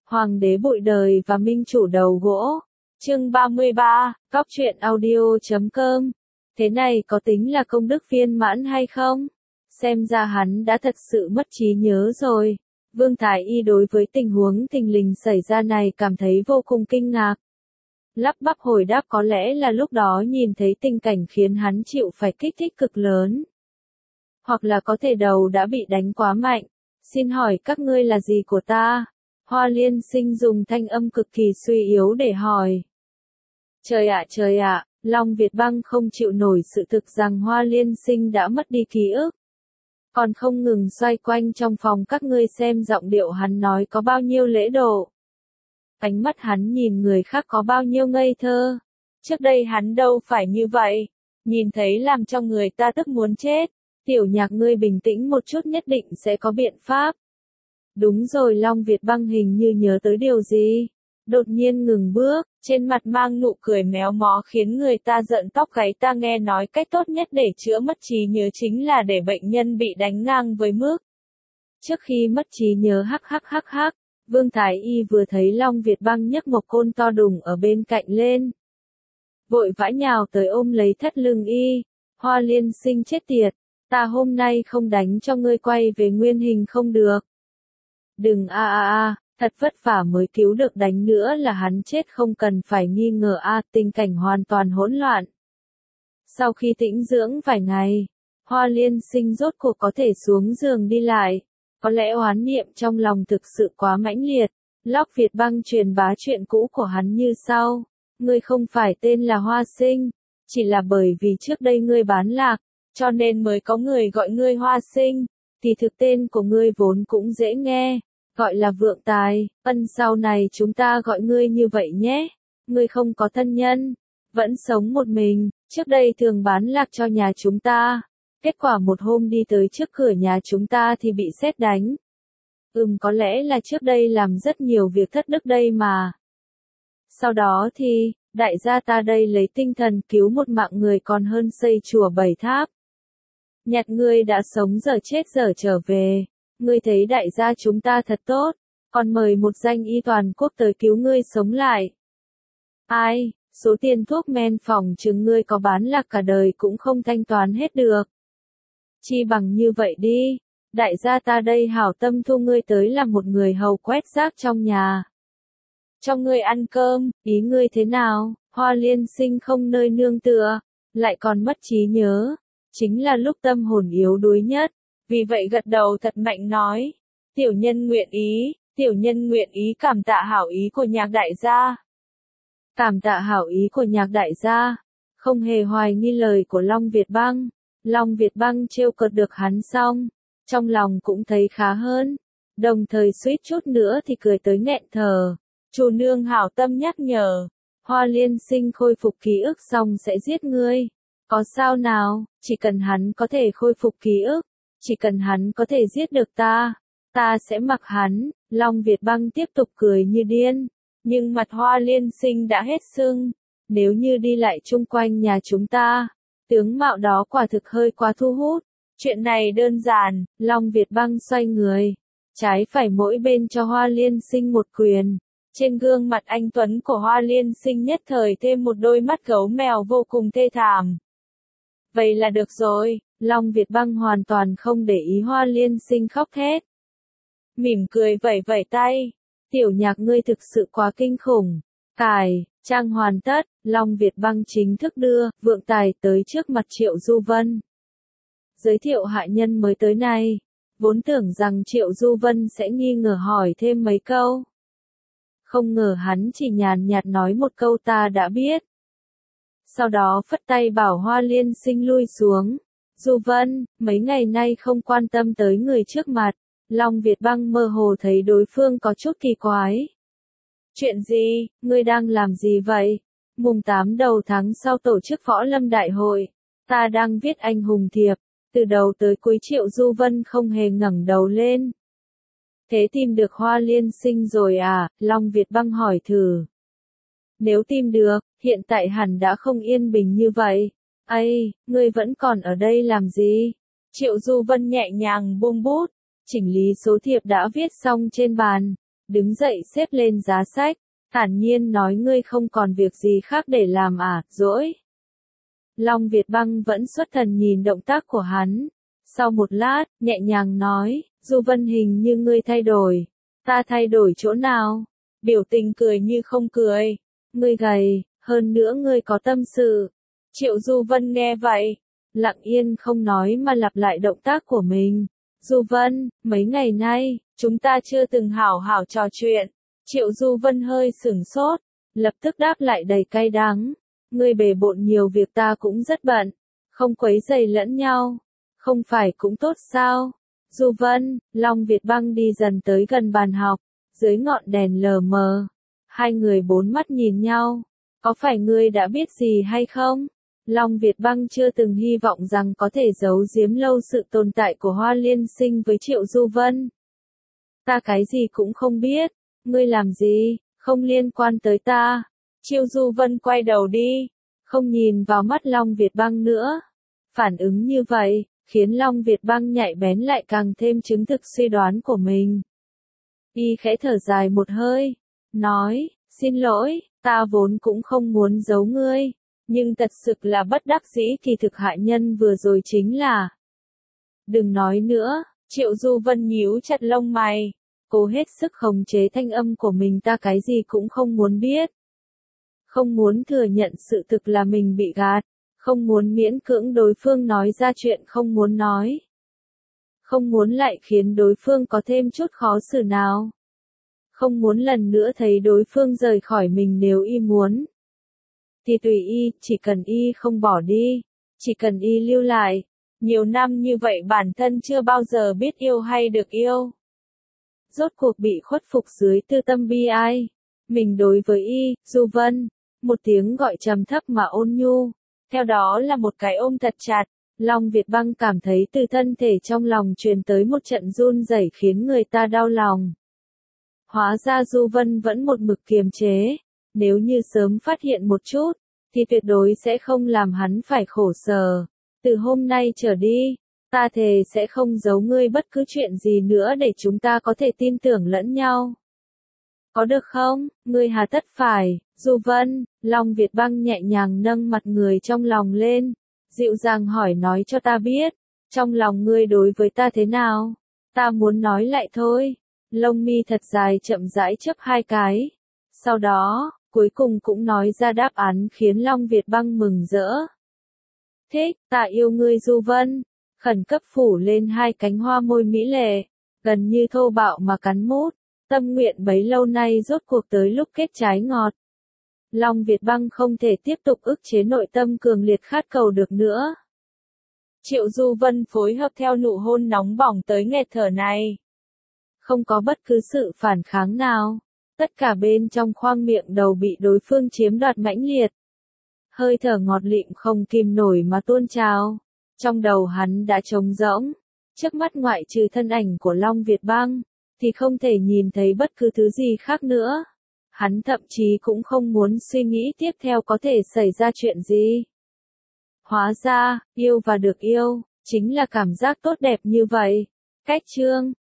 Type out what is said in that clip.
Hoàng đế bụi đời và minh chủ đầu gỗ. Chương 33, Cóc truyện audio.com. Thế này có tính là công đức viên mãn hay không? Xem ra hắn đã thật sự mất trí nhớ rồi. Vương Thái Y đối với tình huống thình lình xảy ra này cảm thấy vô cùng kinh ngạc. Lắp bắp hồi đáp có lẽ là lúc đó nhìn thấy tình cảnh khiến hắn chịu phải kích thích cực lớn. Hoặc là có thể đầu đã bị đánh quá mạnh. Xin hỏi các ngươi là gì của ta? Hoa Liên Sinh dùng thanh âm cực kỳ suy yếu để hỏi. Trời ạ, Long Việt Băng không chịu nổi sự thực rằng Hoa Liên Sinh đã mất đi ký ức. Còn không ngừng xoay quanh trong phòng các ngươi xem giọng điệu hắn nói có bao nhiêu lễ độ. Ánh mắt hắn nhìn người khác có bao nhiêu ngây thơ. Trước đây hắn đâu phải như vậy. Nhìn thấy làm cho người ta tức muốn chết. Tiểu Nhạc ngươi bình tĩnh một chút, nhất định sẽ có biện pháp. Đúng rồi, Long Việt Băng hình như nhớ tới điều gì. Đột nhiên ngừng bước, trên mặt mang nụ cười méo mó khiến người ta giận tóc gáy. Ta nghe nói cách tốt nhất để chữa mất trí nhớ chính là để bệnh nhân bị đánh ngang với mức. Trước khi mất trí nhớ hắc. Vương Thái Y vừa thấy Long Việt Băng nhấc một côn to đùng ở bên cạnh lên. Vội vã nhào tới ôm lấy thắt lưng y. Hoa Liên Sinh chết tiệt, ta hôm nay không đánh cho ngươi quay về nguyên hình không được. Đừng thật vất vả mới cứu được, đánh nữa là hắn chết không cần phải nghi ngờ tình cảnh hoàn toàn hỗn loạn. Sau khi tĩnh dưỡng vài ngày, Hoa Liên Sinh rốt cuộc có thể xuống giường đi lại. Có lẽ oán niệm trong lòng thực sự quá mãnh liệt. Long Việt Băng truyền bá chuyện cũ của hắn như sau. Ngươi không phải tên là Hoa Sinh, chỉ là bởi vì trước đây ngươi bán lạc, cho nên mới có người gọi ngươi Hoa Sinh. Thì thực tên của ngươi vốn cũng dễ nghe, gọi là Vượng Tài. Sau này chúng ta gọi ngươi như vậy nhé. Ngươi không có thân nhân, vẫn sống một mình, trước đây thường bán lạc cho nhà chúng ta. Kết quả một hôm đi tới trước cửa nhà chúng ta thì bị sét đánh. Có lẽ là trước đây làm rất nhiều việc thất đức đây mà. Sau đó thì, đại gia ta đây lấy tinh thần cứu một mạng người còn hơn xây chùa 7 tháp. Nhặt ngươi đã sống giờ chết giờ trở về. Ngươi thấy đại gia chúng ta thật tốt, còn mời một danh y toàn quốc tới cứu ngươi sống lại. Ai, số tiền thuốc men phòng chừng ngươi có bán lạc cả đời cũng không thanh toán hết được. Chi bằng như vậy đi, đại gia ta đây hảo tâm thu ngươi tới làm một người hầu quét rác trong nhà. Cho ngươi ăn cơm, ý ngươi thế nào? Hoa Liên Sinh không nơi nương tựa, lại còn mất trí nhớ. Chính là lúc tâm hồn yếu đuối nhất, vì vậy gật đầu thật mạnh nói. Tiểu nhân nguyện ý cảm tạ hảo ý của Nhạc đại gia. Cảm tạ hảo ý của Nhạc đại gia, không hề hoài nghi lời của Long Việt Băng. Long Việt Băng trêu cợt được hắn xong, trong lòng cũng thấy khá hơn, đồng thời suýt chút nữa thì cười tới nghẹn thở. Chủ nương hảo tâm nhắc nhở, Hoa Liên Sinh khôi phục ký ức xong sẽ giết ngươi. Có sao nào, chỉ cần hắn có thể khôi phục ký ức, chỉ cần hắn có thể giết được ta sẽ mặc hắn. Long Việt Băng tiếp tục cười như điên, nhưng mặt Hoa Liên Sinh đã hết sưng. Nếu như đi lại chung quanh nhà chúng ta, tướng mạo đó quả thực hơi quá thu hút. Chuyện này đơn giản, Long Việt Băng xoay người, trái phải mỗi bên cho Hoa Liên Sinh một quyền. Trên gương mặt anh tuấn của Hoa Liên Sinh nhất thời thêm một đôi mắt gấu mèo vô cùng thê thảm. Vậy là được rồi, Long Việt Băng hoàn toàn không để ý Hoa Liên Sinh khóc thét. Mỉm cười vẩy vẩy tay. Tiểu Nhạc ngươi thực sự quá kinh khủng. Trang hoàn tất, Long Việt Băng chính thức đưa Vượng Tài tới trước mặt Triệu Du Vân. Giới thiệu hạ nhân mới tới này, vốn tưởng rằng Triệu Du Vân sẽ nghi ngờ hỏi thêm mấy câu. Không ngờ hắn chỉ nhàn nhạt nói một câu ta đã biết. Sau đó phất tay bảo Hoa Liên Sinh lui xuống. Du Vân, mấy ngày nay không quan tâm tới người trước mặt. Long Việt Băng mơ hồ thấy đối phương có chút kỳ quái. Chuyện gì, ngươi đang làm gì vậy? Mùng 8 đầu tháng sau tổ chức võ lâm đại hội. Ta đang viết anh hùng thiệp. Từ đầu tới cuối Triệu Du Vân không hề ngẩng đầu lên. Thế tìm được Hoa Liên Sinh rồi à? Long Việt Băng hỏi thử. Nếu tìm được, hiện tại hẳn đã không yên bình như vậy. Ngươi vẫn còn ở đây làm gì? Triệu Du Vân nhẹ nhàng buông bút, chỉnh lý số thiệp đã viết xong trên bàn. đứng dậy xếp lên giá sách, thản nhiên nói ngươi không còn việc gì khác để làm à, dỗi. Long Việt Băng vẫn xuất thần nhìn động tác của hắn. Sau một lát, nhẹ nhàng nói, Du Vân hình như ngươi thay đổi. Ta thay đổi chỗ nào? Biểu tình cười như không cười. Ngươi gầy, hơn nữa ngươi có tâm sự. Triệu Du Vân nghe vậy, lặng yên không nói mà lặp lại động tác của mình. Du Vân, mấy ngày nay, chúng ta chưa từng hảo hảo trò chuyện. Triệu Du Vân hơi sửng sốt, lập tức đáp lại đầy cay đắng. Ngươi bề bộn nhiều việc ta cũng rất bận, không quấy rầy lẫn nhau, không phải cũng tốt sao? Du Vân, Long Việt Băng đi dần tới gần bàn học, dưới ngọn đèn lờ mờ. Hai người bốn mắt nhìn nhau, có phải ngươi đã biết gì hay không? Long Việt Băng chưa từng hy vọng rằng có thể giấu giếm lâu sự tồn tại của Hoa Liên Sinh với Triệu Du Vân. Ta cái gì cũng không biết, ngươi làm gì, không liên quan tới ta. Triệu Du Vân quay đầu đi, không nhìn vào mắt Long Việt Băng nữa. Phản ứng như vậy, khiến Long Việt Băng nhạy bén lại càng thêm chứng thực suy đoán của mình. Y khẽ thở dài một hơi, nói, xin lỗi, ta vốn cũng không muốn giấu ngươi, nhưng thật sự là bất đắc dĩ thì thực hại nhân vừa rồi chính là. Đừng nói nữa, Triệu Du Vân nhíu chặt lông mày, cố hết sức khống chế thanh âm của mình, ta cái gì cũng không muốn biết. Không muốn thừa nhận sự thực là mình bị gạt, không muốn miễn cưỡng đối phương nói ra chuyện không muốn nói. Không muốn lại khiến đối phương có thêm chút khó xử nào. Không muốn lần nữa thấy đối phương rời khỏi mình nếu y muốn. Thì tùy y, chỉ cần y không bỏ đi, chỉ cần y lưu lại. Nhiều năm như vậy bản thân chưa bao giờ biết yêu hay được yêu. Rốt cuộc bị khuất phục dưới tư tâm bi ai. Mình đối với y, Du Vân. Một tiếng gọi trầm thấp mà ôn nhu. Theo đó là một cái ôm thật chặt. Long Việt Băng cảm thấy từ thân thể trong lòng truyền tới một trận run rẩy khiến người ta đau lòng. Hóa ra Du Vân vẫn một mực kiềm chế. Nếu như sớm phát hiện một chút, thì tuyệt đối sẽ không làm hắn phải khổ sở. Từ hôm nay trở đi, ta thề sẽ không giấu ngươi bất cứ chuyện gì nữa để chúng ta có thể tin tưởng lẫn nhau. Có được không? Ngươi hà tất phải, Du Vân. Long Việt Băng nhẹ nhàng nâng mặt người trong lòng lên, dịu dàng hỏi, nói cho ta biết, trong lòng ngươi đối với ta thế nào? Ta muốn nói lại thôi. Lông mi thật dài chậm rãi chớp hai cái. Sau đó, cuối cùng cũng nói ra đáp án khiến Long Việt Băng mừng rỡ. Thích, ta yêu ngươi Du Vân. Khẩn cấp phủ lên hai cánh hoa môi mỹ lệ, gần như thô bạo mà cắn mút. Tâm nguyện bấy lâu nay rốt cuộc tới lúc kết trái ngọt. Long Việt Băng không thể tiếp tục ức chế nội tâm cường liệt khát cầu được nữa. Triệu Du Vân phối hợp theo nụ hôn nóng bỏng tới nghẹt thở này. Không có bất cứ sự phản kháng nào. Tất cả bên trong khoang miệng đầu bị đối phương chiếm đoạt mãnh liệt. Hơi thở ngọt lịm không kìm nổi mà tuôn trào. Trong đầu hắn đã trống rỗng. Trước mắt ngoại trừ thân ảnh của Long Việt Băng, thì không thể nhìn thấy bất cứ thứ gì khác nữa. Hắn thậm chí cũng không muốn suy nghĩ tiếp theo có thể xảy ra chuyện gì. Hóa ra, yêu và được yêu, chính là cảm giác tốt đẹp như vậy. Cách chương